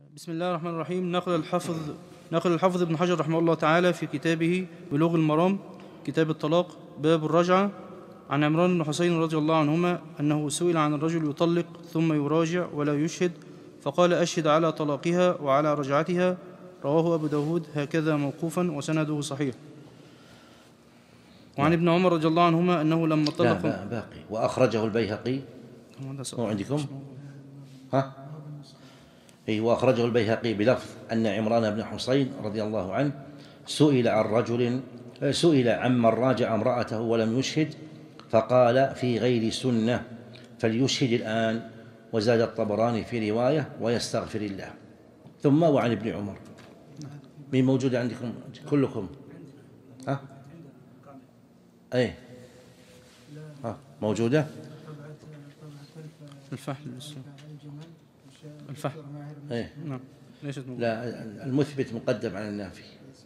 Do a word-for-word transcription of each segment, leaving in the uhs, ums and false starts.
بسم الله الرحمن الرحيم. نقل الحافظ نقل الحافظ ابن حجر رحمه الله تعالى في كتابه بلوغ المرام كتاب الطلاق باب الرجعة عن عمران بن حسين رضي الله عنهما أنه سئل عن الرجل يطلق ثم يراجع ولا يشهد فقال أشهد على طلاقها وعلى رجعتها. رواه أبو داود هكذا موقوفا وسنده صحيح. وعن ابن عمر رضي الله عنهما أنه لما طلق لا باقي وأخرجه البيهقي. هو عندكم؟ ها؟ إيه، وأخرجه البيهقي بلفظ أن عمران بن حسين رضي الله عنه سئل عن رجل سئل عمن راجع امرأته ولم يشهد فقال في غير سنة فليشهد الآن. وزاد الطبراني في رواية ويستغفر الله. ثم وعن ابن عمر. مين موجود عندكم كلكم؟ ها؟ أي ها موجودة؟ الفحل الفحل ايه نعم ليست موجودة. لا، المثبت مقدم على النافي.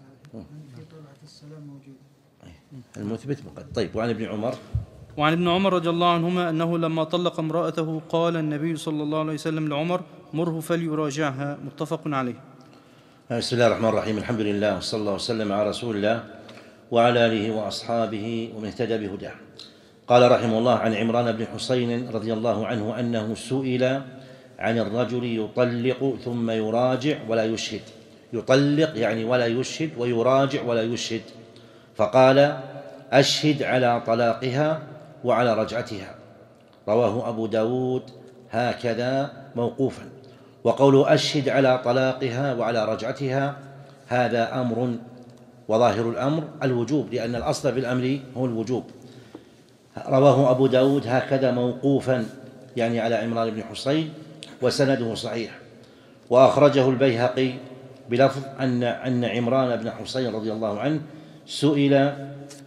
المثبت مقدم. طيب وعن ابن عمر. وعن ابن عمر رضي الله عنهما أنه لما طلق امرأته قال النبي صلى الله عليه وسلم لعمر مره فليراجعها. متفق عليه. بسم الله الرحمن الرحيم. الحمد لله وصلى الله وسلم على رسول الله وعلى آله وأصحابه ومن اهتدى بهداه. قال رحمه الله عن عمران بن حسين رضي الله عنه أنه سئل عن الرجل يطلق ثم يراجع ولا يشهد. يطلق يعني ولا يشهد، ويراجع ولا يشهد، فقال أشهد على طلاقها وعلى رجعتها. رواه أبو داود هكذا موقوفا. وقوله أشهد على طلاقها وعلى رجعتها هذا أمر، وظاهر الأمر الوجوب، لأن الأصل في الأمر هو الوجوب. رواه أبو داود هكذا موقوفا يعني على عمران بن حسين وسنده صحيح. وأخرجه البيهقي بلفظ أن أن عمران بن حسين رضي الله عنه سئل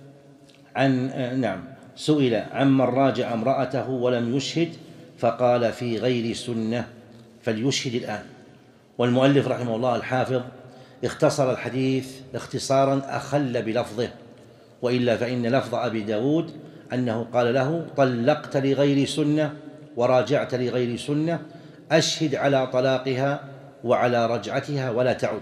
عن نعم سئل عمن راجع امرأته ولم يشهد فقال في غير سنة فليشهد الآن. والمؤلف رحمه الله الحافظ اختصر الحديث اختصارا أخل بلفظه، وإلا فإن لفظ أبي داود أنه قال له طلقت لغير سنة وراجعت لغير سنة أشهد على طلاقها وعلى رجعتها ولا تعد.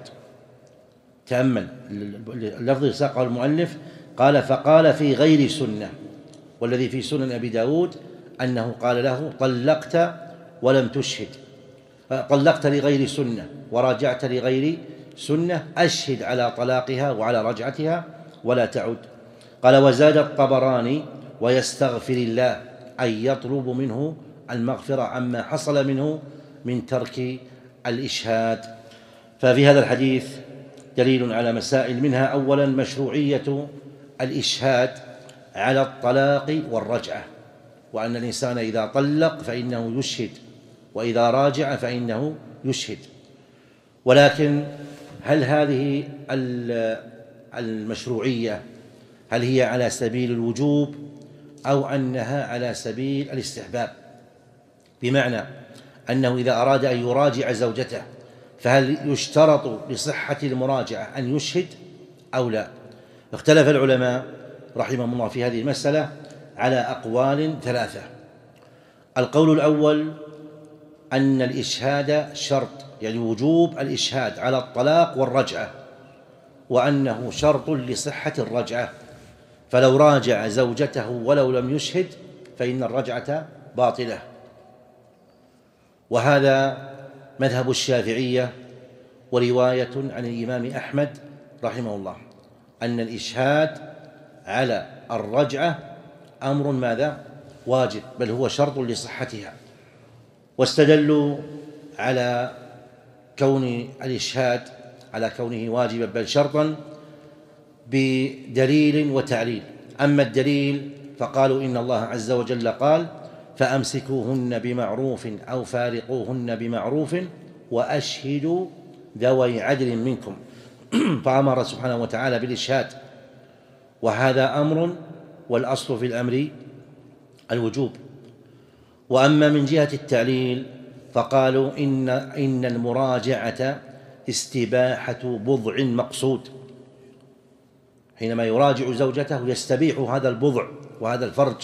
تأمل اللفظ ساقه المؤلف، قال فقال في غير سنة، والذي في سنن أبي داود أنه قال له طلقت ولم تشهد، طلقت لغير سنة وراجعت لغير سنة أشهد على طلاقها وعلى رجعتها ولا تعد. قال وزاد الطبراني ويستغفر الله، أي يطلب منه المغفرة عما حصل منه من ترك الإشهاد. ففي هذا الحديث دليل على مسائل، منها أولا مشروعية الإشهاد على الطلاق والرجعة، وأن الإنسان إذا طلق فإنه يشهد، وإذا راجع فإنه يشهد. ولكن هل هذه المشروعية هل هي على سبيل الوجوب أو أنها على سبيل الاستحباب؟ بمعنى أنه إذا أراد أن يراجع زوجته فهل يشترط لصحة المراجعة أن يشهد أو لا؟ اختلف العلماء رحمهم الله في هذه المسألة على أقوال ثلاثة. القول الأول أن الإشهاد شرط، يعني وجوب الإشهاد على الطلاق والرجعة، وأنه شرط لصحة الرجعة، فلو راجع زوجته ولو لم يشهد فإن الرجعة باطلة. وهذا مذهب الشافعية ورواية عن الإمام أحمد رحمه الله، أن الإشهاد على الرجعة أمر ماذا؟ واجب، بل هو شرط لصحتها. واستدلوا على كون الإشهاد على كونه واجبا بل شرطا بدليل وتعليل. أما الدليل فقالوا إن الله عز وجل قال فأمسكوهن بمعروف أو فارقوهن بمعروف وأشهدوا ذوي عدل منكم، فأمر سبحانه وتعالى بالإشهاد، وهذا أمر، والأصل في الأمر الوجوب. وأما من جهة التعليل فقالوا إن إن المراجعة استباحة بضع مقصود، حينما يراجع زوجته يستبيح هذا البضع وهذا الفرج،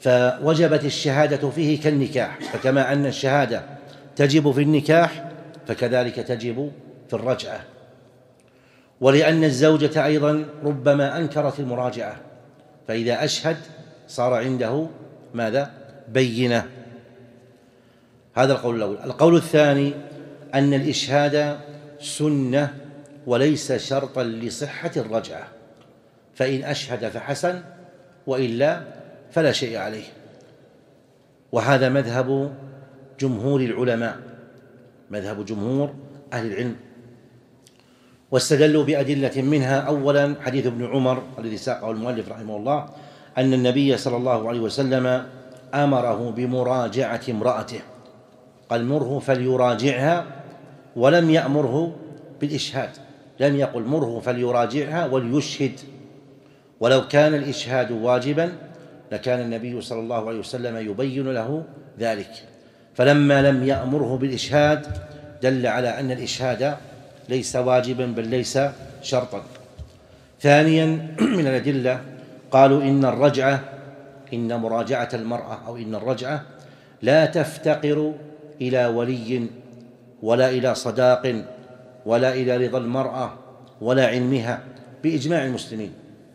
فوجبت الشهادة فيه كالنكاح. فكما أن الشهادة تجب في النكاح فكذلك تجب في الرجعة. ولأن الزوجة أيضا ربما أنكرت المراجعة، فإذا أشهد صار عنده ماذا؟ بينة. هذا القول الأول. القول الثاني أن الإشهاد سنة وليس شرطا لصحة الرجعة، فإن أشهد فحسن وإلا فلا شيء عليه. وهذا مذهب جمهور العلماء، مذهب جمهور أهل العلم، واستدلوا بأدلة منها أولا حديث ابن عمر الذي ساقه المؤلف رحمه الله أن النبي صلى الله عليه وسلم أمره بمراجعة امرأته، قال مره فليراجعها، ولم يأمره بالإشهاد، لم يقل مره فليراجعها وليشهد، ولو كان الإشهاد واجبا لكان النبي صلى الله عليه وسلم يبين له ذلك، فلما لم يأمره بالإشهاد دل على أن الإشهاد ليس واجبا بل ليس شرطا. ثانيا من الأدلة قالوا إن الرجعة إن مراجعة المرأة أو إن الرجعة لا تفتقر إلى ولي ولا إلى صداق ولا إلى رضا المرأة ولا علمها بإجماع المسلمين.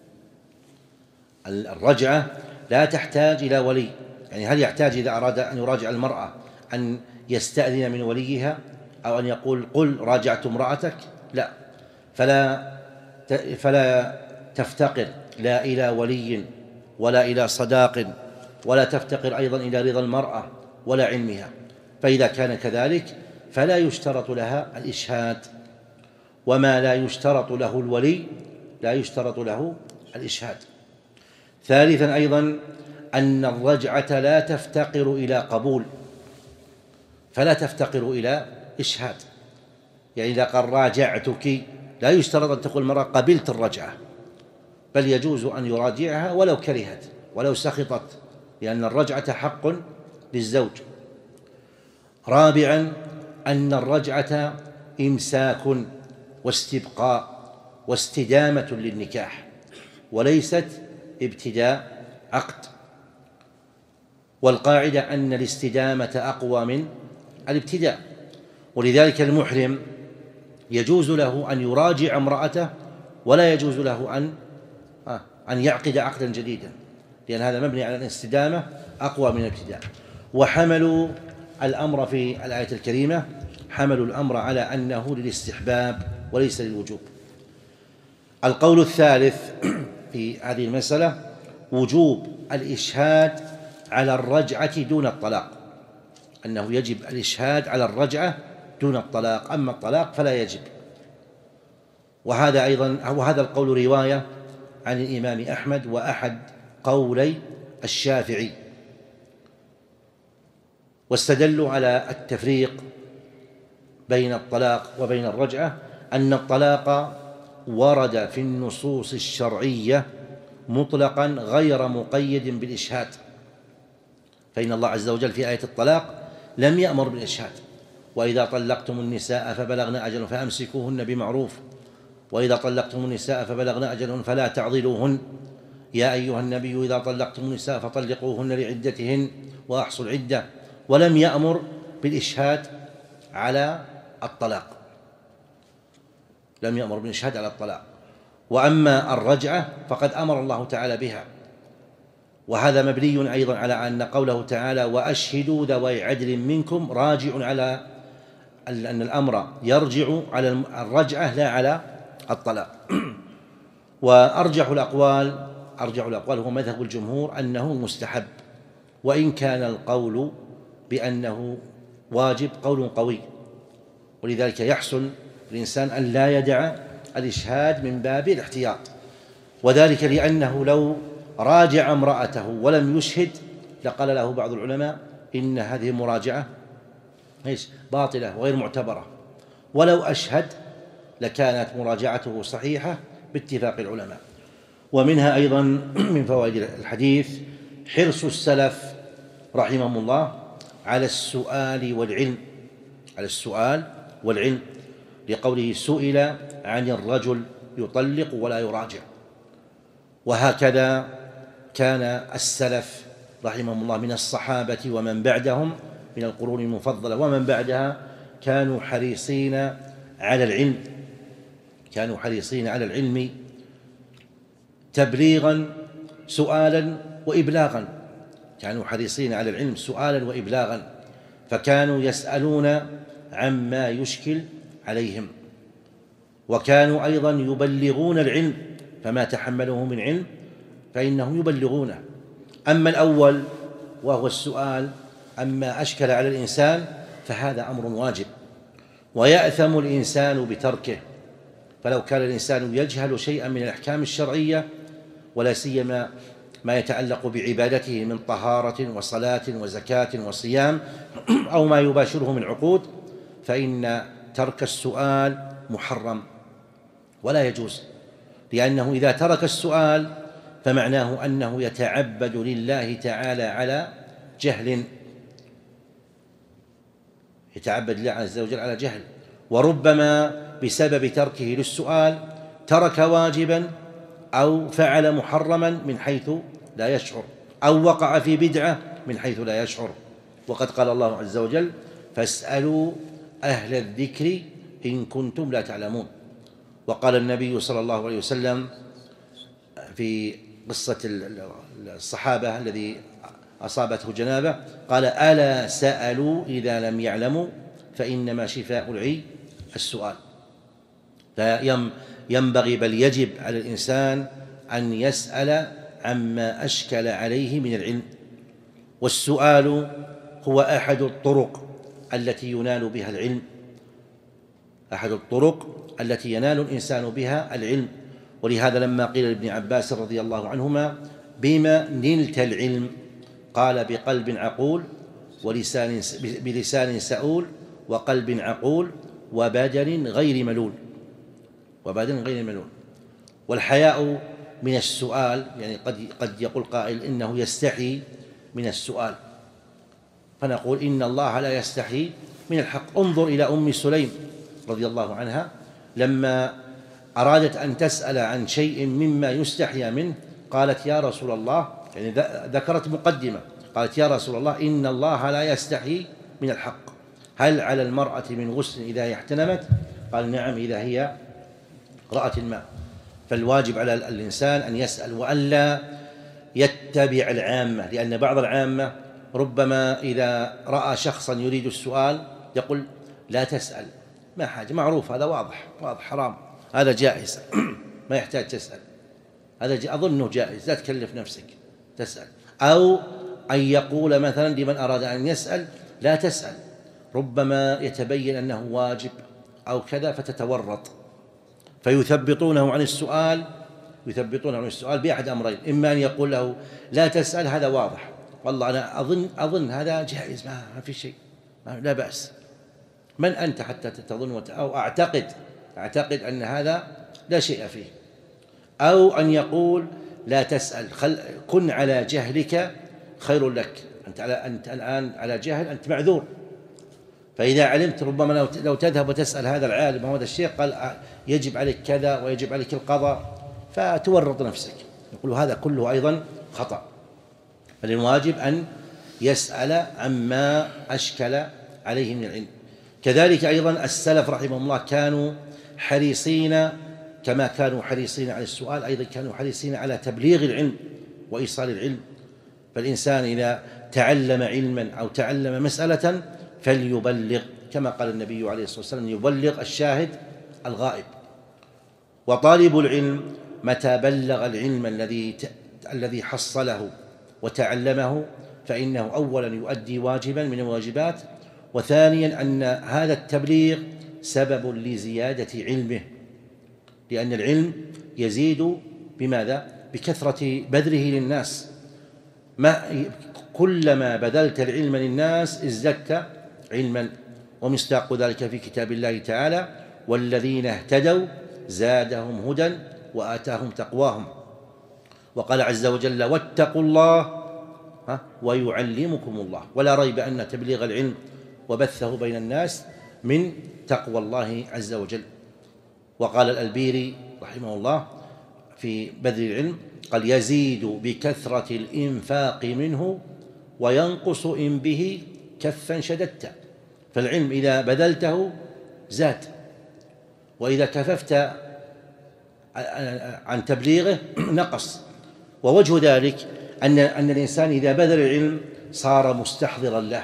الرجعة لا تحتاج إلى ولي، يعني هل يحتاج إذا أراد أن يراجع المرأة أن يستأذن من وليها أو أن يقول قل راجعت امرأتك؟ لا، فلا فلا تفتقر لا إلى ولي ولا إلى صداق ولا تفتقر أيضا إلى رضا المرأة ولا علمها، فإذا كان كذلك فلا يشترط لها الإشهاد، وما لا يشترط له الولي لا يشترط له الإشهاد. ثالثا أيضا أن الرجعة لا تفتقر إلى قبول، فلا تفتقر إلى إشهاد، يعني إذا قال راجعتك لا يشترط أن تقول المرأة قبلت الرجعة، بل يجوز أن يراجعها ولو كرهت ولو سخطت، لأن الرجعة حق للزوج. رابعا أن الرجعة إمساك واستبقاء واستدامة للنكاح وليست ابتداء عقد، والقاعدة أن الاستدامة أقوى من الابتداء، ولذلك المحرم يجوز له أن يراجع امرأته ولا يجوز له أن أن يعقد عقدا جديدا، لأن هذا مبني على الاستدامة أقوى من الابتداء. وحملوا الأمر في الآية الكريمة حملوا الأمر على أنه للاستحباب وليس للوجوب. القول الثالث في هذه المسألة وجوب الإشهاد على الرجعة دون الطلاق، أنه يجب الإشهاد على الرجعة دون الطلاق، أما الطلاق فلا يجب. وهذا أيضا وهذا القول رواية عن الإمام أحمد وأحد قولي الشافعي، واستدلوا على التفريق بين الطلاق وبين الرجعة أن الطلاق ورد في النصوص الشرعية مطلقا غير مقيد بالإشهاد، فإن الله عز وجل في آية الطلاق لم يأمر بالإشهاد، وإذا طلقتم النساء فبلغن أجلهن فأمسكوهن بمعروف، وإذا طلقتم النساء فبلغن أجلهن فلا تعضلوهن، يا أيها النبي إذا طلقتم النساء فطلقوهن لعدتهن وأحصوا العدة، ولم يأمر بالإشهاد على الطلاق، لم يأمر بالإشهاد على الطلاق. وأما الرجعة فقد أمر الله تعالى بها، وهذا مبني أيضا على أن قوله تعالى وأشهدوا ذوي عدل منكم راجع على أن الأمر يرجع على الرجعة لا على الطلاق. وأرجح الأقوال أرجح الأقوال هو مذهب الجمهور أنه مستحب، وإن كان القول بأنه واجب قول قوي، ولذلك يحسن الإنسان أن لا يدع الإشهاد من باب الاحتياط، وذلك لأنه لو راجع امرأته ولم يشهد لقال له بعض العلماء إن هذه المراجعة إيش باطلة وغير معتبرة، ولو أشهد لكانت مراجعته صحيحة باتفاق العلماء. ومنها أيضا من فوائد الحديث حرص السلف رحمهم الله على السؤال والعلم على السؤال والعلم لقوله سئل عن الرجل يطلق ولا يراجع. وهكذا كان السلف رحمهم الله من الصحابة ومن بعدهم من القرون المفضلة ومن بعدها كانوا حريصين على العلم كانوا حريصين على العلم تبليغا سؤالا وإبلاغا كانوا حريصين على العلم سؤالا وإبلاغا فكانوا يسألون عما يشكل عليهم، وكانوا أيضا يبلغون العلم، فما تحملوه من علم فإنهم يبلغونه. أما الأول وهو السؤال عما أشكل على الإنسان فهذا أمر واجب، ويأثم الإنسان بتركه. فلو كان الإنسان يجهل شيئا من الأحكام الشرعية ولا سيما ما يتعلق بعبادته من طهارة وصلاة وزكاة وصيام أو ما يباشره من عقود، فإن ترك السؤال محرم ولا يجوز، لأنه إذا ترك السؤال فمعناه أنه يتعبد لله تعالى على جهل يتعبد لله عز وجل على جهل، وربما بسبب تركه للسؤال ترك واجبا أو فعل محرما من حيث لا يشعر، أو وقع في بدعة من حيث لا يشعر. وقد قال الله عز وجل: فاسألوا أهل الذكر إن كنتم لا تعلمون. وقال النبي صلى الله عليه وسلم في قصة الصحابة الذي أصابته جنابة قال: ألا سألوا إذا لم يعلموا فإنما شفاء العي السؤال. فينبغي بل يجب على الإنسان أن يسأل عما أشكل عليه من العلم، والسؤال هو أحد الطرق التي ينال بها العلم أحد الطرق التي ينال الإنسان بها العلم. ولهذا لما قيل لابن عباس رضي الله عنهما: بما نلت العلم؟ قال: بقلب عقول ولسان بلسان سؤول وقلب عقول وبدن غير ملول وبدن غير ملول. والحياء من السؤال، يعني قد قد يقول قائل إنه يستحي من السؤال، فنقول إن الله لا يستحي من الحق. انظر إلى أم سليم رضي الله عنها لما أرادت أن تسأل عن شيء مما يستحيا منه قالت: يا رسول الله، يعني ذكرت مقدمة، قالت: يا رسول الله، إن الله لا يستحي من الحق، هل على المرأة من غسل إذا احتلمت؟ قال: نعم، إذا هي رأت الماء. فالواجب على الإنسان أن يسأل وألا يتبع العامة، لأن بعض العامة ربما إذا رأى شخصا يريد السؤال يقول: لا تسأل، ما حاجة، معروف، هذا واضح واضح حرام، هذا جائز ما يحتاج تسأل، هذا أظنه جائز، لا تكلف نفسك تسأل. أو أن يقول مثلا لمن أراد أن يسأل: لا تسأل، ربما يتبين أنه واجب أو كذا فتتورط، فيثبطونه عن السؤال يثبطونه عن السؤال بأحد أمرين: إما أن يقول له لا تسأل، هذا واضح، والله أنا أظن أظن هذا جائز، ما في شيء، لا بأس، من أنت حتى تظن، أو أعتقد أعتقد أن هذا لا شيء فيه. أو أن يقول: لا تسأل، خل كن على جهلك خير لك، أنت على أنت الآن على جهل، أنت معذور، فإذا علمت ربما لو لو تذهب وتسأل هذا العالم أو هذا الشيخ قال يجب عليك كذا ويجب عليك القضاء، فتورط نفسك. يقول هذا كله أيضا خطأ. فالواجب أن يسأل عما أشكل عليه من العلم. كذلك أيضا السلف رحمهم الله كانوا حريصين، كما كانوا حريصين على السؤال أيضا كانوا حريصين على تبليغ العلم وإيصال العلم. فالإنسان إذا تعلم علما أو تعلم مسألة فليبلغ، كما قال النبي عليه الصلاة والسلام: يبلغ الشاهد الغائب. وطالب العلم متى بلغ العلم الذي الذي حصله وتعلمه فإنه أولا يؤدي واجبا من الواجبات، وثانيا أن هذا التبليغ سبب لزيادة علمه، لأن العلم يزيد بماذا؟ بكثرة بذله للناس. ما كلما بذلت العلم للناس ازددت علما، ومصداق ذلك في كتاب الله تعالى: والذين اهتدوا زادهم هدى وآتاهم تقواهم. وقال عز وجل: واتقوا الله ويعلمكم الله. ولا ريب أن تبليغ العلم وبثه بين الناس من تقوى الله عز وجل. وقال الألبيري رحمه الله في بذل العلم قال: يزيد بكثرة الإنفاق منه وينقص إن به كفا شددت. فالعلم إذا بذلته زاد، وإذا كففت عن تبليغه نقص. ووجه ذلك أن أن الإنسان إذا بذل العلم صار مستحضرا له،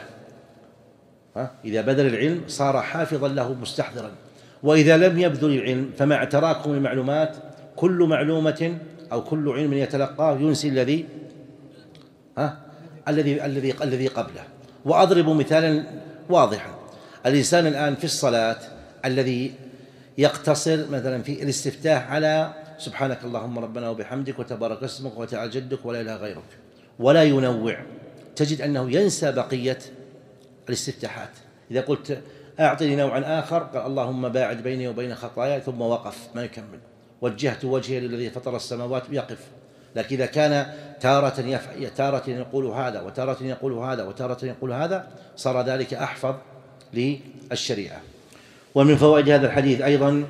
إذا بذل العلم صار حافظا له مستحضرا. وإذا لم يبذل العلم فمع تراكم المعلومات كل معلومة أو كل علم يتلقاه ينسي الذي ها الذي الذي الذي قبله. وأضرب مثالا واضحا: الإنسان الآن في الصلاة الذي يقتصر مثلا في الاستفتاح على سبحانك اللهم ربنا وبحمدك وتبارك اسمك وتعالى جدك ولا إله غيرك، ولا ينوع، تجد أنه ينسى بقية الاستفتاحات. إذا قلت أعطني نوعا آخر قال اللهم باعد بيني وبين خطاياي، ثم وقف ما يكمل. وجهت وجهي للذي فطر السماوات يقف. لكن إذا كان تارة يفعل تارة يقول هذا وتارة يقول هذا وتارة يقول هذا صار ذلك أحفظ للشريعة. ومن فوائد هذا الحديث أيضا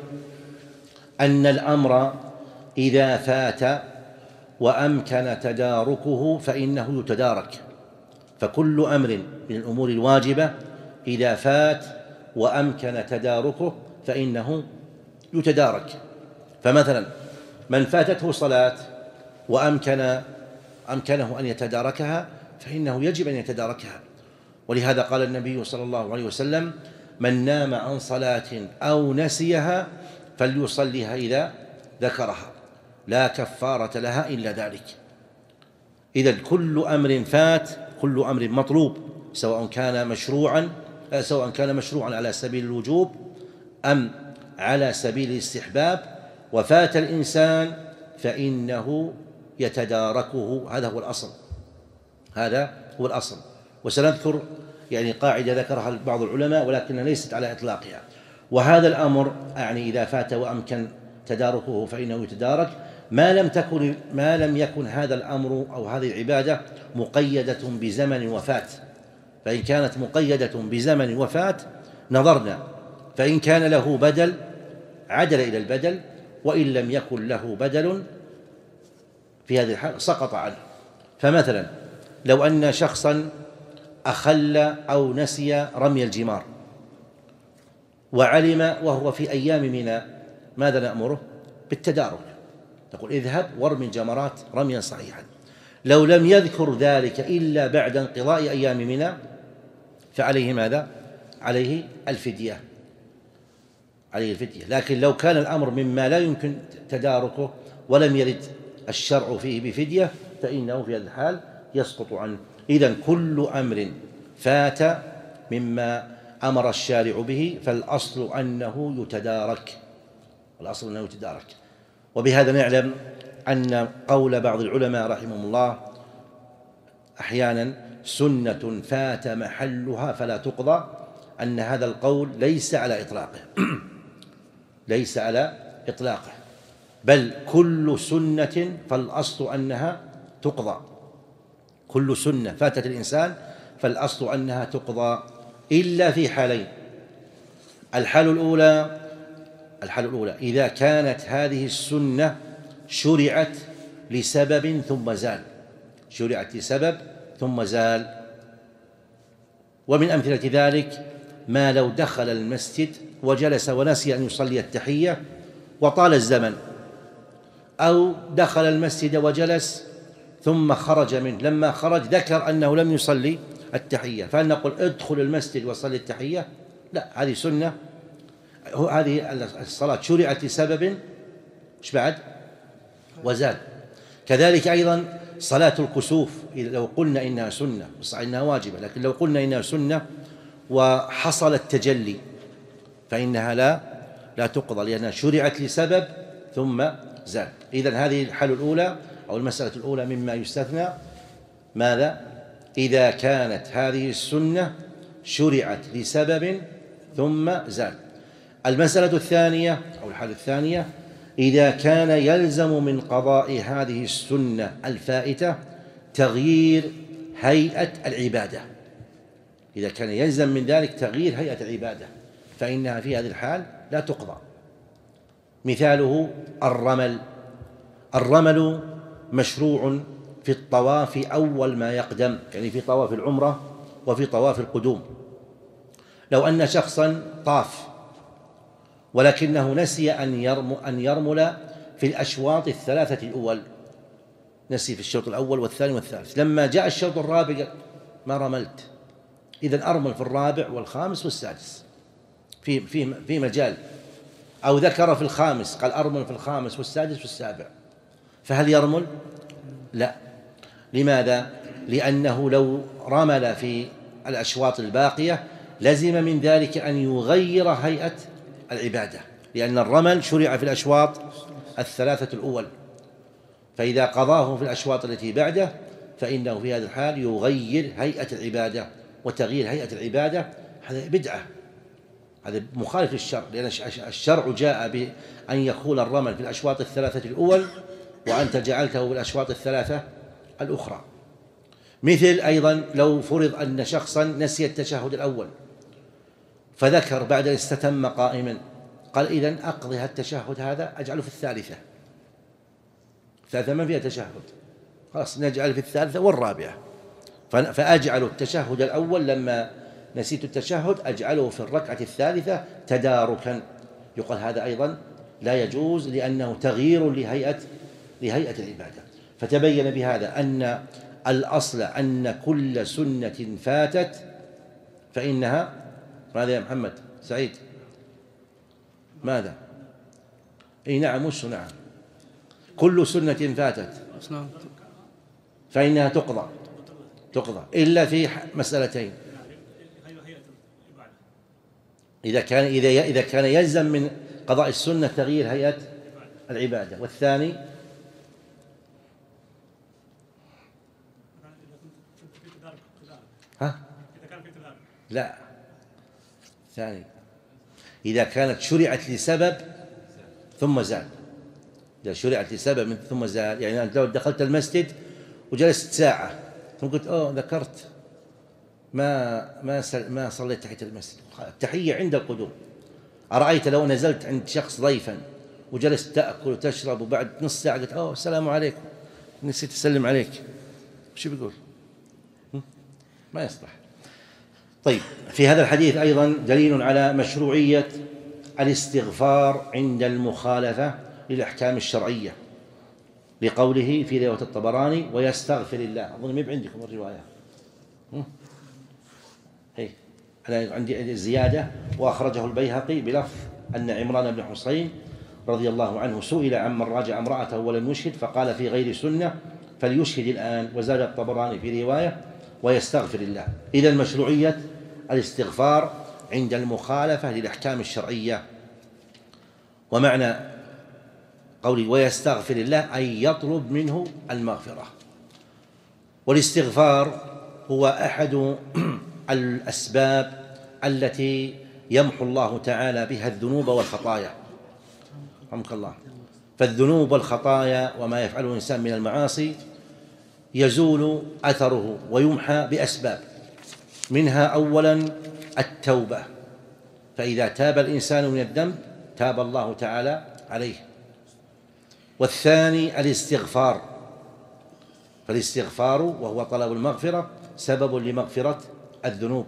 أن الأمر إذا فات وأمكن تداركه فإنه يتدارك. فكل أمر من الأمور الواجبة إذا فات وأمكن تداركه فإنه يتدارك. فمثلا من فاتته صلاة وأمكن أمكنه أن يتداركها فإنه يجب أن يتداركها. ولهذا قال النبي صلى الله عليه وسلم: من نام عن صلاة أو نسيها فليصليها إذا ذكرها، لا كفارة لها إلا ذلك. إذن كل أمر فات، كل أمر مطلوب، سواء كان مشروعا سواء كان مشروعا على سبيل الوجوب أم على سبيل الاستحباب، وفات الإنسان فإنه يتداركه. هذا هو الأصل، هذا هو الأصل. وسنذكر يعني قاعدة ذكرها بعض العلماء ولكنها ليست على إطلاقها. وهذا الأمر يعني إذا فات وأمكن تداركه فإنه يتدارك ما لم تكن ما لم يكن هذا الأمر أو هذه العبادة مقيدة بزمن وفاة. فإن كانت مقيدة بزمن وفاة نظرنا، فإن كان له بدل عدل إلى البدل، وإن لم يكن له بدل في هذه الحال سقط عنه. فمثلا لو أن شخصا أخل أو نسي رمي الجمار وعلم وهو في أيام منى، ماذا نأمره؟ بالتدارك، تقول اذهب وارمي الجمرات رميا صحيحا. لو لم يذكر ذلك إلا بعد انقضاء أيام منى فعليه ماذا؟ عليه الفدية، عليه الفدية. لكن لو كان الأمر مما لا يمكن تداركه ولم يرد الشرع فيه بفدية فإنه في هذا الحال يسقط عنه. إذن كل أمر فات مما أمر الشارع به فالأصل أنه يتدارك، الأصل أنه يتدارك. وبهذا نعلم أن قول بعض العلماء رحمهم الله أحيانا سنة فات محلها فلا تقضى، أن هذا القول ليس على إطلاقه ليس على إطلاقه بل كل سنة فالأصل أنها تقضى. كل سنة فاتت الإنسان فالأصل أنها تقضى إلا في حالين. الحال الأولى الحال الأولى إذا كانت هذه السنة شرعت لسبب ثم زال، شرعت لسبب ثم زال. ومن أمثلة ذلك ما لو دخل المسجد وجلس ونسي أن يصلي التحية وطال الزمن، أو دخل المسجد وجلس ثم خرج منه، لما خرج ذكر أنه لم يصلي التحية، فهل نقول ادخل المسجد وصلي التحية؟ لا، هذه سنة، هذه الصلاة شرعت لسبب ايش بعد وزال. كذلك أيضا صلاة الكسوف لو قلنا إنها سنة إنها واجبة، لكن لو قلنا إنها سنة وحصل التجلي فإنها لا لا تقضى لأنها شرعت لسبب ثم زال. إذن هذه الحالة الأولى أو المسألة الأولى مما يستثنى ماذا؟ إذا كانت هذه السنة شرعت لسبب ثم زال. المسألة الثانية أو الحالة الثانية إذا كان يلزم من قضاء هذه السنة الفائتة تغيير هيئة العبادة، إذا كان يلزم من ذلك تغيير هيئة العبادة فإنها في هذه الحال لا تقضى. مثاله الرمل. الرمل مشروع في الطواف أول ما يقدم، يعني في طواف العمرة وفي طواف القدوم، لو أن شخصا طاف ولكنه نسي أن يرمل في الأشواط الثلاثة الأول، نسي في الشوط الأول والثاني والثالث، لما جاء الشوط الرابع ما رملت، إذن أرمل في الرابع والخامس والسادس، في في في مجال. أو ذكر في الخامس قال أرمل في الخامس والسادس والسابع، فهل يرمل؟ لا. لماذا؟ لأنه لو رمل في الأشواط الباقية لزم من ذلك أن يغير هيئة العبادة، لأن الرمل شرع في الأشواط الثلاثة الأول، فإذا قضاه في الأشواط التي بعده فإنه في هذا الحال يغير هيئة العبادة، وتغيير هيئة العبادة هذا بدعة، هذا مخالف للشرع، لأن الشرع جاء بأن يكون الرمل في الأشواط الثلاثة الأول وأنت جعلته بالأشواط الثلاثة الأخرى. مثل أيضا لو فرض أن شخصا نسي التشهد الأول فذكر بعد أن استتم قائما، قال إذن أقضي التشهد هذا أجعله في الثالثة، الثالثة ما فيها تشهد، خلاص نجعل في الثالثة والرابعة، فأجعل التشهد الأول لما نسيت التشهد أجعله في الركعة الثالثة تداركا، يقال هذا أيضا لا يجوز لأنه تغيير لهيئة لهيئة العبادة. فتبين بهذا أن الأصل أن كل سنة فاتت فإنها ماذا يا محمد سعيد؟ ماذا؟ أي نعم، وش نعم؟ كل سنة فاتت فإنها تقضى تقضى إلا في مسألتين، إذا كان إذا إذا كان يلزم من قضاء السنة تغيير هيئة العبادة، والثاني ها؟ لا، ثاني إذا كانت شرعت لسبب ثم زال، إذا شرعت لسبب من ثم زال، يعني أنت لو دخلت المسجد وجلست ساعة ثم قلت أوه ذكرت ما ما ما صليت تحية المسجد، التحية عند القدوم. أرأيت لو نزلت عند شخص ضيفا وجلست تأكل وتشرب وبعد نص ساعة قلت أوه السلام عليكم نسيت أسلم عليك، وش بيقول؟ ما يصلح. طيب، في هذا الحديث أيضا دليل على مشروعية الاستغفار عند المخالفة للأحكام الشرعية، لقوله في رواية الطبراني ويستغفر الله، أظن ما عندكم الرواية، هي أنا عندي زيادة، وأخرجه البيهقي بلفظ أن عمران بن حسين رضي الله عنه سئل عمن راجع امرأته ولم يشهد فقال في غير سنة فليشهد الآن، وزاد الطبراني في رواية ويستغفر الله. إذن مشروعية الاستغفار عند المخالفة للأحكام الشرعية. ومعنى قولي ويستغفر الله أي يطلب منه المغفرة. والاستغفار هو أحد الأسباب التي يمحو الله تعالى بها الذنوب والخطايا، رحمك الله. فالذنوب والخطايا وما يفعله الإنسان من المعاصي يزول أثره ويمحى بأسباب، منها أولا التوبة، فإذا تاب الإنسان من الذنب تاب الله تعالى عليه. والثاني الاستغفار، فالاستغفار وهو طلب المغفرة سبب لمغفرة الذنوب.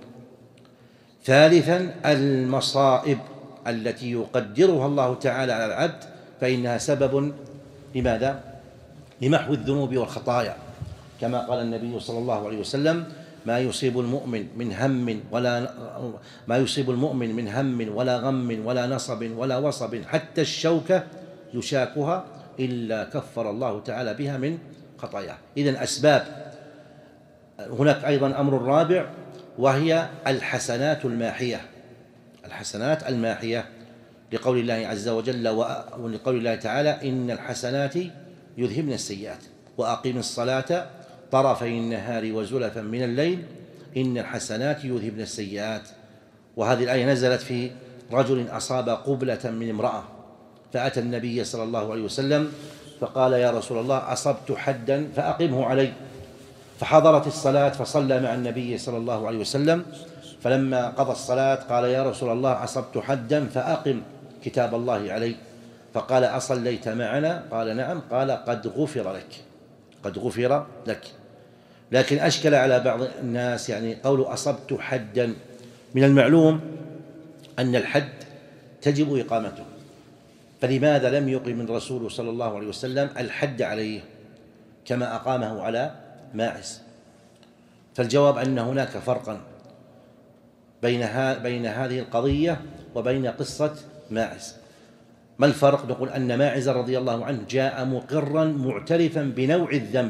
ثالثا المصائب التي يقدرها الله تعالى على العبد فإنها سبب لماذا؟ لمحو الذنوب والخطايا، كما قال النبي صلى الله عليه وسلم ما يصيب المؤمن من هم ولا ما يصيب المؤمن من هم ولا غم ولا نصب ولا وصب حتى الشوكة يشاكها إلا كفر الله تعالى بها من خطاياه. إذن أسباب. هناك أيضا أمر رابع وهي الحسنات الماحية، الحسنات الماحية لقول الله عز وجل ولقول الله تعالى إن الحسنات يذهبن السيئات وأقيم الصلاة طرفي النهار وزلفا من الليل إن الحسنات يذهبن السيئات. وهذه الآية نزلت في رجل أصاب قبلة من امرأة فأتى النبي صلى الله عليه وسلم فقال يا رسول الله أصبت حدا فأقمه علي، فحضرت الصلاة فصلى مع النبي صلى الله عليه وسلم، فلما قضى الصلاة قال يا رسول الله أصبت حدا فأقم كتاب الله علي، فقال أصليت معنا؟ قال نعم، قال قد غفر لك، قد غفر لك. لكن أشكل على بعض الناس يعني قول أصبت حدا، من المعلوم أن الحد تجب إقامته، فلماذا لم يقم الرسول صلى الله عليه وسلم الحد عليه كما أقامه على ماعز؟ فالجواب أن هناك فرقا بين بين هذه القضية وبين قصة ماعز. ما الفرق؟ نقول أن ماعز رضي الله عنه جاء مقرا معترفا بنوع الذنب،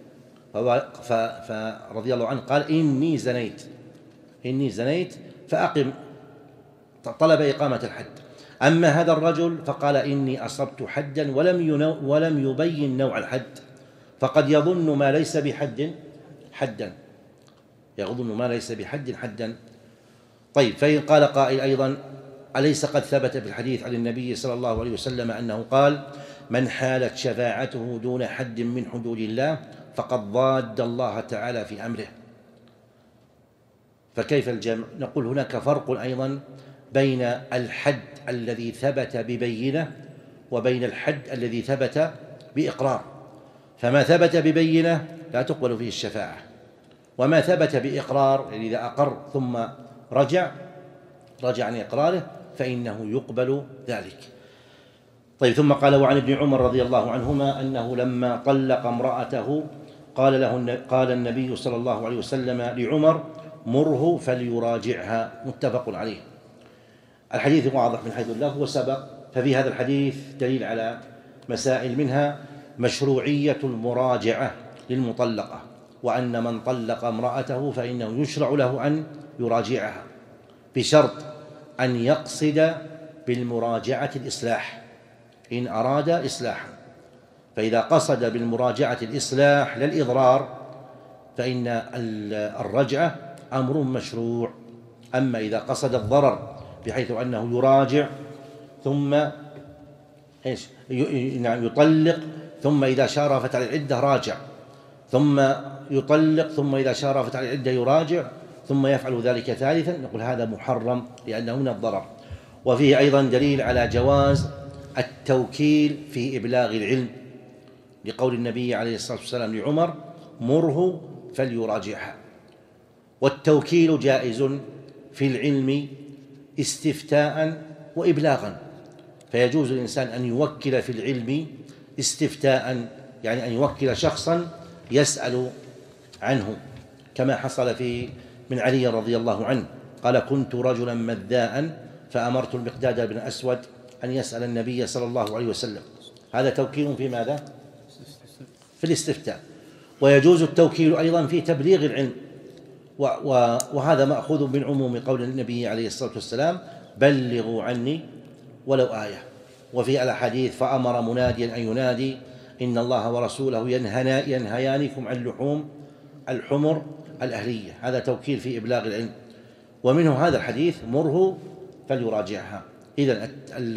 فرضي الله عنه قال إني زنيت إني زنيت فأقم، طلب إقامة الحد. أما هذا الرجل فقال إني أصبت حدا ولم ولم يبين نوع الحد، فقد يظن ما ليس بحد حدا، يظن ما ليس بحد حدا. طيب، فإن قال قائل أيضا أليس قد ثبت في الحديث عن النبي صلى الله عليه وسلم أنه قال من حالت شفاعته دون حد من حدود الله فقد ضاد الله تعالى في أمره، فكيف الجمع؟ نقول هناك فرق أيضا بين الحد الذي ثبت ببينة وبين الحد الذي ثبت بإقرار. فما ثبت ببينة لا تقبل فيه الشفاعة، وما ثبت بإقرار يعني إذا أقر ثم رجع رجع عن إقراره فإنه يقبل ذلك. طيب، ثم قال وعن ابن عمر رضي الله عنهما أنه لما طلق امرأته قال له قال النبي صلى الله عليه وسلم لعمر مره فليراجعها، متفق عليه. الحديث واضح من حيث اللفظ وسبق، ففي هذا الحديث دليل على مسائل، منها مشروعية المراجعة للمطلقة، وأن من طلق امرأته فإنه يشرع له أن يراجعها بشرط أن يقصد بالمراجعة الإصلاح إن أراد إصلاحا، فإذا قصد بالمراجعة الإصلاح لا الإضرار فإن الرجعة أمر مشروع. أما إذا قصد الضرر بحيث أنه يراجع ثم إيش يطلق ثم إذا شارفت على العدة راجع، ثم يطلق ثم إذا شارفت على العدة يراجع، ثم يفعل ذلك ثالثا، نقول هذا محرم لأنه من الضرر. وفيه أيضا دليل على جواز التوكيل في إبلاغ العلم، لقول النبي عليه الصلاة والسلام لعمر مره فليراجعها. والتوكيل جائز في العلم استفتاء وإبلاغا، فيجوز الإنسان أن يوكل في العلم استفتاء، يعني أن يوكل شخصا يسأل عنه، كما حصل في من علي رضي الله عنه قال كنت رجلا مذاء فأمرت المقداد بن أسود أن يسأل النبي صلى الله عليه وسلم. هذا توكيل في ماذا؟ في الاستفتاء. ويجوز التوكيل أيضا في تبليغ العلم، وهذا مأخوذ من عموم قول النبي عليه الصلاة والسلام بلغوا عني ولو آية. وفي الأحاديث فأمر مناديا أن ينادي إن الله ورسوله ينهيانكم عن لحوم الحمر الأهلية، هذا توكيل في إبلاغ العلم. ومنه هذا الحديث مره فليراجعها. إذن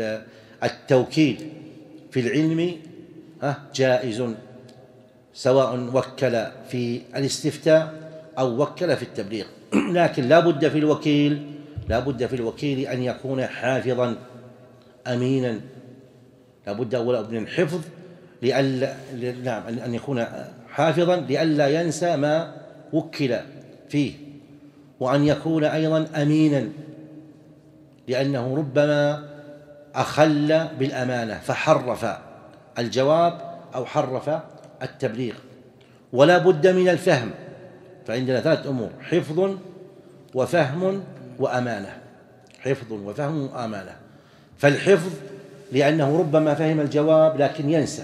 التوكيل في العلم جائز، سواء وكل في الاستفتاء أو وكل في التبليغ، لكن لا بد في الوكيل لا بد في الوكيل أن يكون حافظا أمينا، لا بد أولا من الحفظ لألا نعم أن يكون حافظا لئلا ينسى ما وكل فيه، وأن يكون أيضا أمينا لأنه ربما أخل بالأمانة فحرف الجواب أو حرف التبليغ. ولا بد من الفهم، فعندنا ثلاث أمور: حفظ وفهم وأمانة. حفظ وفهم وأمانة. فالحفظ لأنه ربما فهم الجواب لكن ينسى،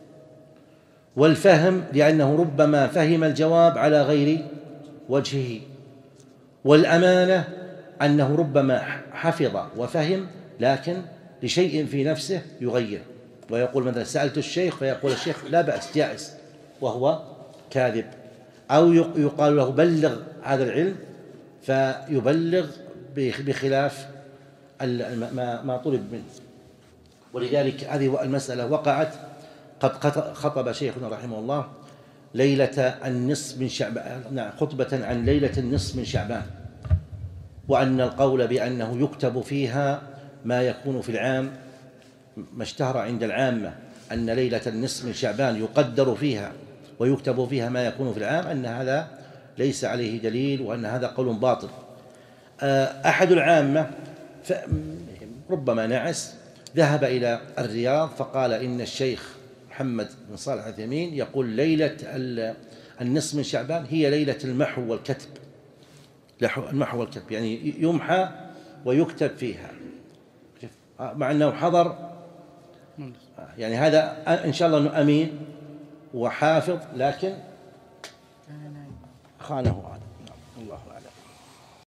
والفهم لأنه ربما فهم الجواب على غير وجهه، والأمانة أنه ربما حفظ وفهم لكن لشيء في نفسه يغير، ويقول مثلا سألت الشيخ فيقول الشيخ لا بأس جائز وهو كاذب، أو يقال له بلغ هذا العلم فيبلغ بخلاف ما طلب منه. ولذلك هذه المسألة وقعت، قد خطب شيخنا رحمه الله ليلة النصف من شعبان، نعم خطبة عن ليلة النصف من شعبان، وأن القول بأنه يكتب فيها ما يكون في العام، ما اشتهر عند العامة أن ليلة النصف من شعبان يقدر فيها ويكتب فيها ما يكون في العام، أن هذا ليس عليه دليل وأن هذا قول باطل. أحد العامة ربما نعس ذهب إلى الرياض فقال إن الشيخ محمد بن صالح العثيمين يقول ليلة النصف من شعبان هي ليلة المحو والكتب، المحو والكتب يعني يمحى ويكتب فيها، مع أنه حضر. يعني هذا إن شاء الله أنه أمين وحافظ لكن خانه هذا. الله أعلم.